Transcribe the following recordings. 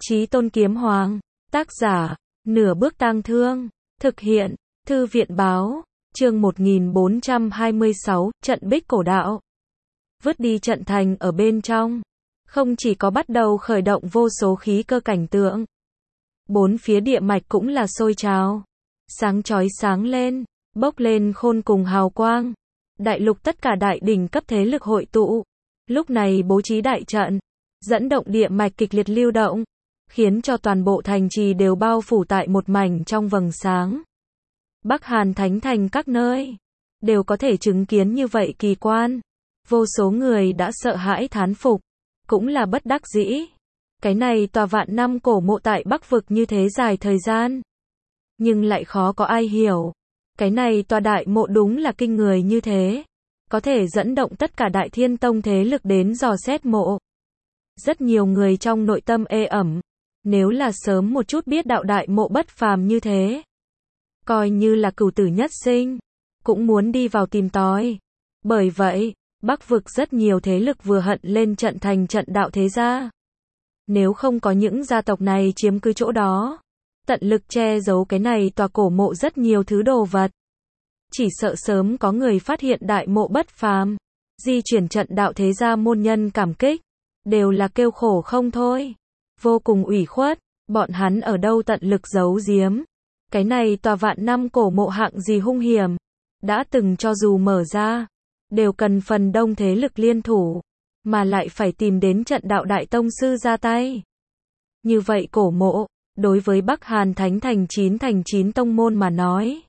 Chí Tôn Kiếm Hoàng, tác giả, Nửa Bước Tang Thương, thực hiện, Thư viện báo, chương 1426, trận Bích Cổ Đạo. Vứt đi trận thành ở bên trong, không chỉ có bắt đầu khởi động vô số khí cơ cảnh tượng. Bốn phía địa mạch cũng là sôi trào, sáng chói sáng lên, bốc lên khôn cùng hào quang. Đại lục tất cả đại đỉnh cấp thế lực hội tụ, lúc này bố trí đại trận, dẫn động địa mạch kịch liệt lưu động, khiến cho toàn bộ thành trì đều bao phủ tại một mảnh trong vầng sáng. Bắc Hàn Thánh Thành các nơi đều có thể chứng kiến như vậy kỳ quan. Vô số người đã sợ hãi thán phục, cũng là bất đắc dĩ. Cái này tòa vạn năm cổ mộ tại Bắc vực như thế dài thời gian, nhưng lại khó có ai hiểu. Cái này tòa đại mộ đúng là kinh người như thế, có thể dẫn động tất cả Đại Thiên Tông thế lực đến dò xét mộ. Rất nhiều người trong nội tâm ê ẩm, nếu là sớm một chút biết đạo đại mộ bất phàm như thế, coi như là cửu tử nhất sinh, cũng muốn đi vào tìm tòi. Bởi vậy, Bắc vực rất nhiều thế lực vừa hận lên trận thành trận đạo thế gia. Nếu không có những gia tộc này chiếm cứ chỗ đó, tận lực che giấu cái này tòa cổ mộ rất nhiều thứ đồ vật, chỉ sợ sớm có người phát hiện đại mộ bất phàm, di chuyển trận đạo thế gia môn nhân cảm kích, đều là kêu khổ không thôi, vô cùng ủy khuất, bọn hắn ở đâu tận lực giấu giếm. Cái này tòa vạn năm cổ mộ hạng gì hung hiểm, đã từng cho dù mở ra, đều cần phần đông thế lực liên thủ, mà lại phải tìm đến trận đạo đại tông sư ra tay. Như vậy cổ mộ, đối với Bắc Hàn Thánh Thành 9 tông môn mà nói,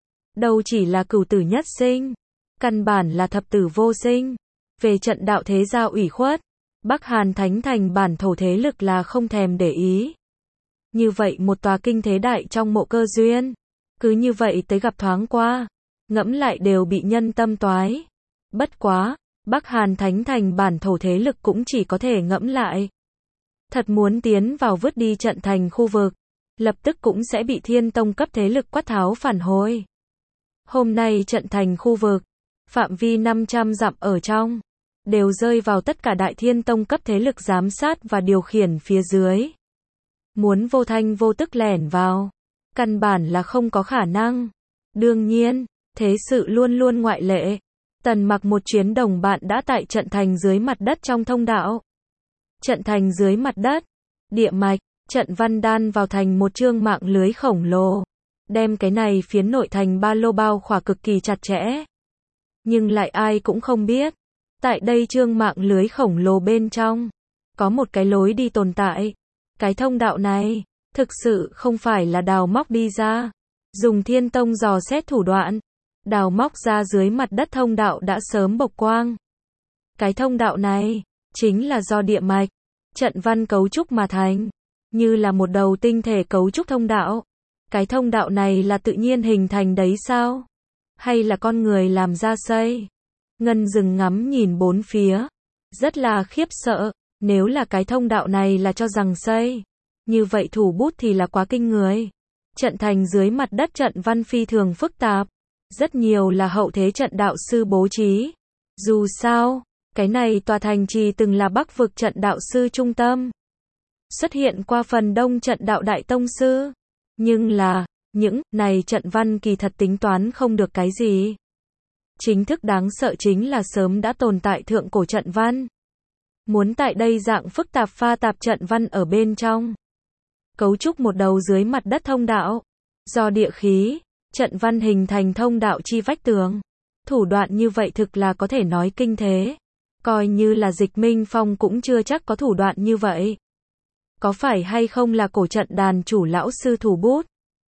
đâu chỉ là cửu tử nhất sinh, căn bản là thập tử vô sinh. Về trận đạo thế gia ủy khuất, Bắc Hàn Thánh Thành bản thổ thế lực là không thèm để ý. Như vậy một tòa kinh thế đại trong mộ cơ duyên, cứ như vậy tới gặp thoáng qua, ngẫm lại đều bị nhân tâm toái. Bất quá, Bắc Hàn Thánh Thành bản thổ thế lực cũng chỉ có thể ngẫm lại. Thật muốn tiến vào vứt đi trận thành khu vực, lập tức cũng sẽ bị Thiên Tông cấp thế lực quát tháo phản hồi. Hôm nay trận thành khu vực, phạm vi 500 dặm ở trong, đều rơi vào tất cả Đại Thiên Tông cấp thế lực giám sát và điều khiển phía dưới. Muốn vô thanh vô tức lẻn vào, căn bản là không có khả năng. Đương nhiên, thế sự luôn luôn ngoại lệ. Tần Mặc một chuyến đồng bạn đã tại trận thành dưới mặt đất trong thông đạo. Trận thành dưới mặt đất, địa mạch, trận văn đan vào thành một chương mạng lưới khổng lồ, đem cái này phiến nội thành ba lô bao khỏa cực kỳ chặt chẽ. Nhưng lại ai cũng không biết, tại đây chương mạng lưới khổng lồ bên trong, có một cái lối đi tồn tại. Cái thông đạo này, thực sự không phải là đào móc đi ra, dùng Thiên Tông dò xét thủ đoạn, đào móc ra dưới mặt đất thông đạo đã sớm bộc quang. Cái thông đạo này, chính là do địa mạch, trận văn cấu trúc mà thành, như là một đầu tinh thể cấu trúc thông đạo. Cái thông đạo này là tự nhiên hình thành đấy sao? Hay là con người làm ra xây? Ngân dừng ngắm nhìn bốn phía, rất là khiếp sợ. Nếu là cái thông đạo này là cho rằng xây, như vậy thủ bút thì là quá kinh người. Trận thành dưới mặt đất trận văn phi thường phức tạp, rất nhiều là hậu thế trận đạo sư bố trí. Dù sao, cái này tòa thành trì từng là Bắc vực trận đạo sư trung tâm, xuất hiện qua phần đông trận đạo đại tông sư. Nhưng là, những này trận văn kỳ thật tính toán không được cái gì. Chính thức đáng sợ chính là sớm đã tồn tại thượng cổ trận văn. Muốn tại đây dạng phức tạp pha tạp trận văn ở bên trong, cấu trúc một đầu dưới mặt đất thông đạo, do địa khí, trận văn hình thành thông đạo chi vách tường. Thủ đoạn như vậy thực là có thể nói kinh thế. Coi như là Dịch Minh Phong cũng chưa chắc có thủ đoạn như vậy. Có phải hay không là cổ trận đàn chủ lão sư thủ bút?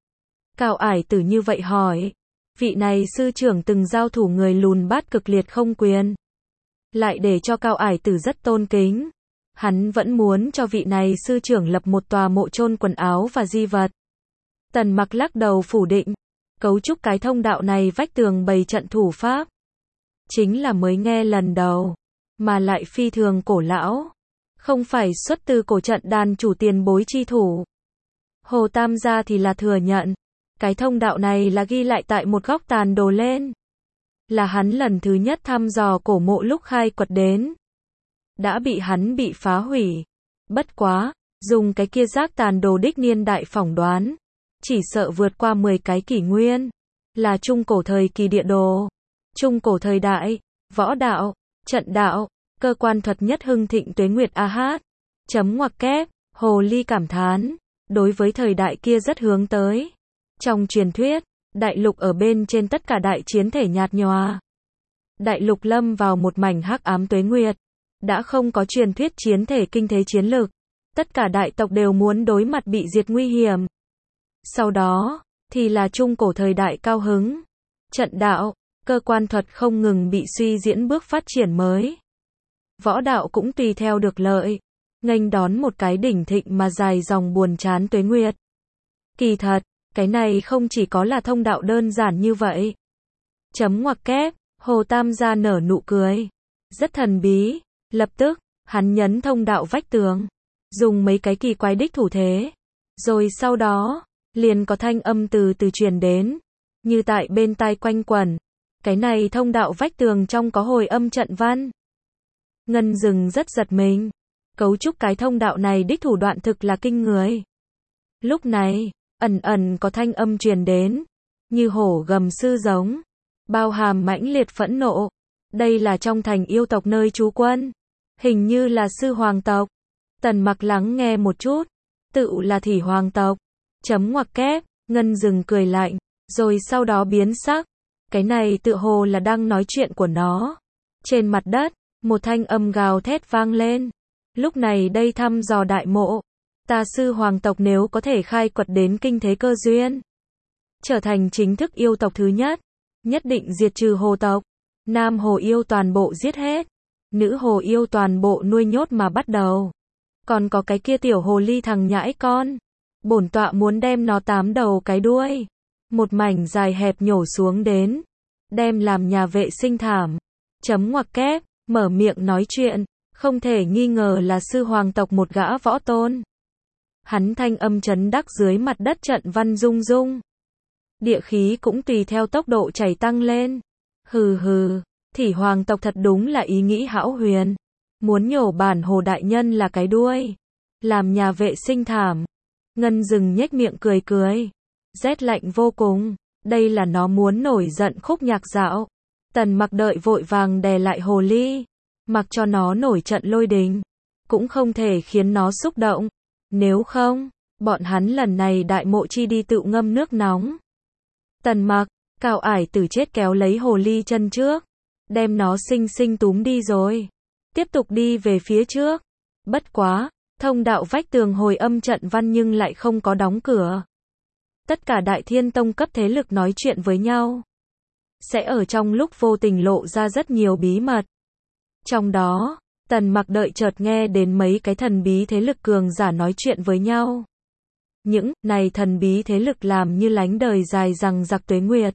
Cao Ải Tử như vậy hỏi. Vị này sư trưởng từng giao thủ người lùn bát cực liệt không quyền, lại để cho Cao Ải Tử rất tôn kính. Hắn vẫn muốn cho vị này sư trưởng lập một tòa mộ chôn quần áo và di vật. Tần Mặc lắc đầu phủ định. Cấu trúc cái thông đạo này vách tường bày trận thủ pháp, chính là mới nghe lần đầu, mà lại phi thường cổ lão, không phải xuất từ cổ trận đàn chủ tiền bối chi thủ. Hồ Tam gia thì là thừa nhận, cái thông đạo này là ghi lại tại một góc tàn đồ lên, là hắn lần thứ nhất thăm dò cổ mộ lúc khai quật đến, đã bị hắn bị phá hủy. Bất quá, Dùng cái kia rác tàn đồ đích niên đại phỏng đoán, chỉ sợ vượt qua 10 cái kỷ nguyên, là trung cổ thời kỳ địa đồ. Trung cổ thời đại, võ đạo, trận đạo, cơ quan thuật nhất hưng thịnh tuế nguyệt AH. Chấm ngoặc kép, Hồ Ly cảm thán, đối với thời đại kia rất hướng tới. Trong truyền thuyết, đại lục ở bên trên tất cả đại chiến thể nhạt nhòa. Đại lục lâm vào một mảnh hắc ám tuế nguyệt, đã không có truyền thuyết chiến thể kinh thế chiến lực. Tất cả đại tộc đều muốn đối mặt bị diệt nguy hiểm. Sau đó, thì là trung cổ thời đại cao hứng. Trận đạo, cơ quan thuật không ngừng bị suy diễn bước phát triển mới. Võ đạo cũng tùy theo được lợi, nghênh đón một cái đỉnh thịnh mà dài dòng buồn chán tuế nguyệt. Kỳ thật, cái này không chỉ có là thông đạo đơn giản như vậy. Chấm ngoặc kép, Hồ Tam gia nở nụ cười. Rất thần bí, lập tức, hắn nhấn thông đạo vách tường. Dùng mấy cái kỳ quái đích thủ thế. Rồi sau đó, liền có thanh âm từ từ truyền đến. Như tại bên tai quanh quẩn. Cái này thông đạo vách tường trong có hồi âm trận văn. Ngân Dừng rất giật mình. Cấu trúc cái thông đạo này đích thủ đoạn thực là kinh người. Lúc này, ẩn ẩn có thanh âm truyền đến. Như hổ gầm sư giống. Bao hàm mãnh liệt phẫn nộ. Đây là trong thành yêu tộc nơi trú quân. Hình như là sư hoàng tộc. Tần Mặc lắng nghe một chút. Tự là Thủy hoàng tộc. Chấm ngoặc kép, Ngân Dừng cười lạnh. Rồi sau đó biến sắc. Cái này tự hồ là đang nói chuyện của nó. Trên mặt đất, một thanh âm gào thét vang lên. Lúc này đây thăm dò đại mộ. Ta sư hoàng tộc nếu có thể khai quật đến kinh thế cơ duyên. Trở thành chính thức yêu tộc thứ nhất. Nhất định diệt trừ hồ tộc. Nam hồ yêu toàn bộ giết hết. Nữ hồ yêu toàn bộ nuôi nhốt mà bắt đầu. Còn có cái kia tiểu hồ ly thằng nhãi con. Bổn tọa muốn đem nó 8 đầu cái đuôi. Một mảnh dài hẹp nhổ xuống đến. Đem làm nhà vệ sinh thảm. Chấm ngoặc kép, mở miệng nói chuyện. Không thể nghi ngờ là sư hoàng tộc một gã võ tôn. Hắn thanh âm chấn đắc dưới mặt đất trận văn rung rung. Địa khí cũng tùy theo tốc độ chảy tăng lên. Hừ hừ, Thủy hoàng tộc thật đúng là ý nghĩ hão huyền. Muốn nhổ bản hồ đại nhân là cái đuôi. Làm nhà vệ sinh thảm. Ngân Dừng nhếch miệng cười cười. Rét lạnh vô cùng. Đây là nó muốn nổi giận khúc nhạc dạo. Tần Mặc đợi vội vàng đè lại hồ ly. Mặc cho nó nổi trận lôi đình. Cũng không thể khiến nó xúc động. Nếu không, bọn hắn lần này đại mộ chi đi tự ngâm nước nóng. Tần Mặc, Cao Ải Tử chết kéo lấy hồ ly chân trước. Đem nó xinh xinh túm đi rồi. Tiếp tục đi về phía trước. Bất quá, thông đạo vách tường hồi âm trận văn nhưng lại không có đóng cửa. Tất cả đại thiên tông cấp thế lực nói chuyện với nhau. Sẽ ở trong lúc vô tình lộ ra rất nhiều bí mật. Trong đó, Tần Mặc đợi chợt nghe đến mấy cái thần bí thế lực cường giả nói chuyện với nhau. Những này thần bí thế lực làm như lánh đời dài rằng giặc tuế nguyệt.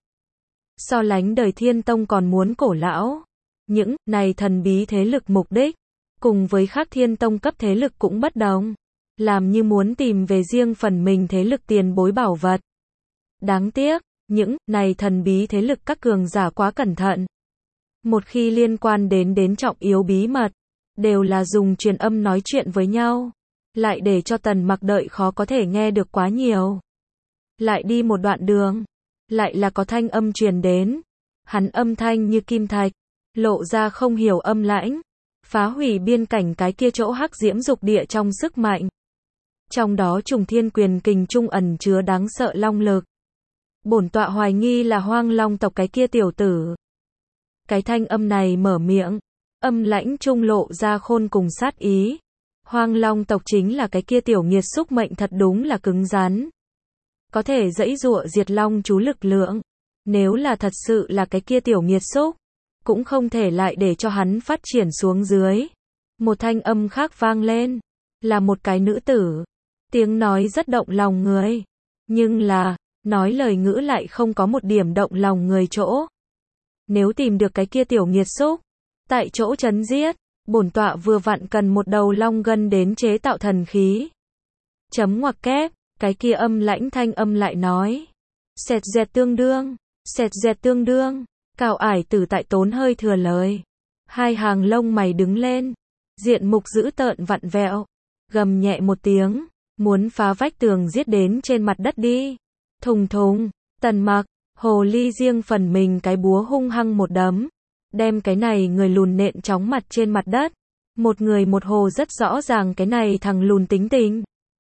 So lánh đời thiên tông còn muốn cổ lão. Những này thần bí thế lực mục đích, cùng với khác thiên tông cấp thế lực cũng bất đồng. Làm như muốn tìm về riêng phần mình thế lực tiền bối bảo vật. Đáng tiếc, những này thần bí thế lực các cường giả quá cẩn thận. Một khi liên quan đến trọng yếu bí mật, đều là dùng truyền âm nói chuyện với nhau. Lại để cho Tần Mặc đợi khó có thể nghe được quá nhiều. Lại đi một đoạn đường, lại là có thanh âm truyền đến. Hắn âm thanh như kim thạch, lộ ra không hiểu âm lãnh, phá hủy biên cảnh cái kia chỗ hắc diễm dục địa trong sức mạnh. Trong đó Trùng Thiên Quyền Kình trung ẩn chứa đáng sợ long lực. Bổn tọa hoài nghi là Hoang Long tộc cái kia tiểu tử. Cái thanh âm này mở miệng, âm lãnh trung lộ ra khôn cùng sát ý. Hoang Long tộc chính là cái kia tiểu nghiệt xúc mệnh thật đúng là cứng rắn. Có thể dãy dụa diệt long chú lực lượng. Nếu là thật sự là cái kia tiểu nghiệt xúc, cũng không thể lại để cho hắn phát triển xuống dưới. Một thanh âm khác vang lên, là một cái nữ tử. Tiếng nói rất động lòng người. Nhưng là, nói lời ngữ lại không có một điểm động lòng người chỗ. Nếu tìm được cái kia tiểu nghiệt xúc, tại chỗ chấn giết, bổn tọa vừa vặn cần một đầu long gân đến chế tạo thần khí. Chấm ngoặc kép, cái kia âm lãnh thanh âm lại nói. Sẹt dẹt tương đương, sẹt dẹt tương đương. Cao Ải Tử tại tốn hơi thừa lời. Hai hàng lông mày đứng lên. Diện mục dữ tợn vặn vẹo. gầm nhẹ một tiếng, muốn phá vách tường giết đến trên mặt đất đi. Thùng thùng, Tần Mặc, hồ ly riêng phần mình cái búa hung hăng một đấm, đem cái này người lùn nện chóng mặt trên mặt đất. Một người một hồ rất rõ ràng cái này thằng lùn tính tình.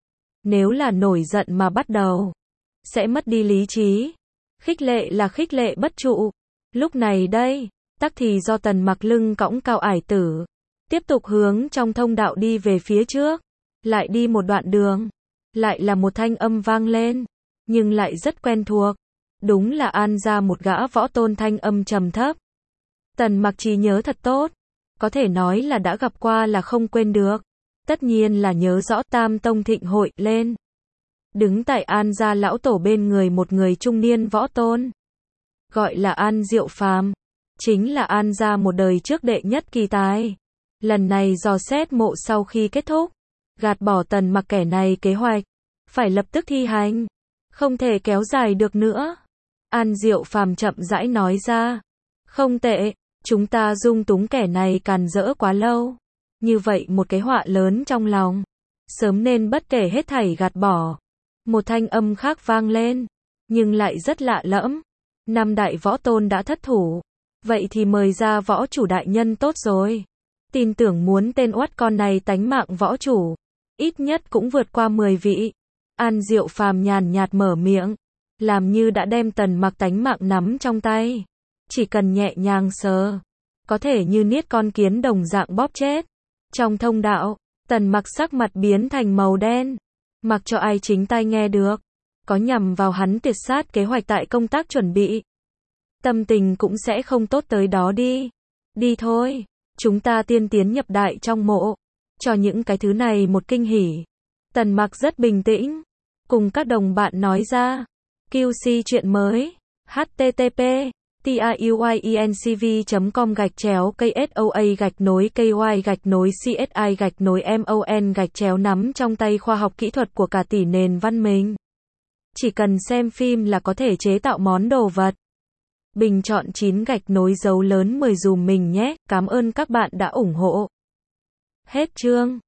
Nếu là nổi giận mà bắt đầu, sẽ mất đi lý trí. Khích lệ là khích lệ bất trụ. Lúc này đây, tắc thì do Tần Mặc lưng cõng cao ải tử, tiếp tục hướng trong thông đạo đi về phía trước. Lại đi một đoạn đường, lại là một thanh âm vang lên, nhưng lại rất quen thuộc. Đúng là An gia một gã võ tôn thanh âm trầm thấp. Tần Mặc trí nhớ thật tốt, có thể nói là đã gặp qua là không quên được. Tất nhiên là nhớ rõ Tam Tông thịnh hội lên. Đứng tại An gia lão tổ bên người một người trung niên võ tôn, gọi là An Diệu Phàm, chính là An gia một đời trước đệ nhất kỳ tài. Lần này dò xét mộ sau khi kết thúc, gạt bỏ Tần Mặc kẻ này kế hoạch, phải lập tức thi hành, không thể kéo dài được nữa. An Diệu Phàm chậm rãi nói ra, không tệ, chúng ta dung túng kẻ này càn rỡ quá lâu, như vậy một cái họa lớn trong lòng, sớm nên bất kể hết thảy gạt bỏ. Một thanh âm khác vang lên, nhưng lại rất lạ lẫm. Năm đại võ tôn đã thất thủ, vậy thì mời ra võ chủ đại nhân tốt rồi. Tin tưởng muốn tên oắt con này tánh mạng võ chủ, ít nhất cũng vượt qua 10 vị. An Diệu Phàm nhàn nhạt mở miệng, làm như đã đem Tần Mặc tánh mạng nắm trong tay. Chỉ cần nhẹ nhàng sờ, có thể như niết con kiến đồng dạng bóp chết. Trong thông đạo, Tần Mặc sắc mặt biến thành màu đen, mặc cho ai chính tai nghe được, có nhằm vào hắn tiệt sát kế hoạch tại công tác chuẩn bị. Tâm tình cũng sẽ không tốt tới đó đi. Đi thôi, chúng ta tiên tiến nhập đại trong mộ, cho những cái thứ này một kinh hỉ. Tần Mặc rất bình tĩnh, cùng các đồng bạn nói ra. QC chuyện mới, http://truyencv.com/KSOA-KY-CSI-MON-nắm trong tay khoa học kỹ thuật của cả tỷ nền văn minh. Chỉ cần xem phim là có thể chế tạo món đồ vật. Bình chọn 9 dấu lớn 10 dùm mình nhé, cảm ơn các bạn đã ủng hộ. Hết chương.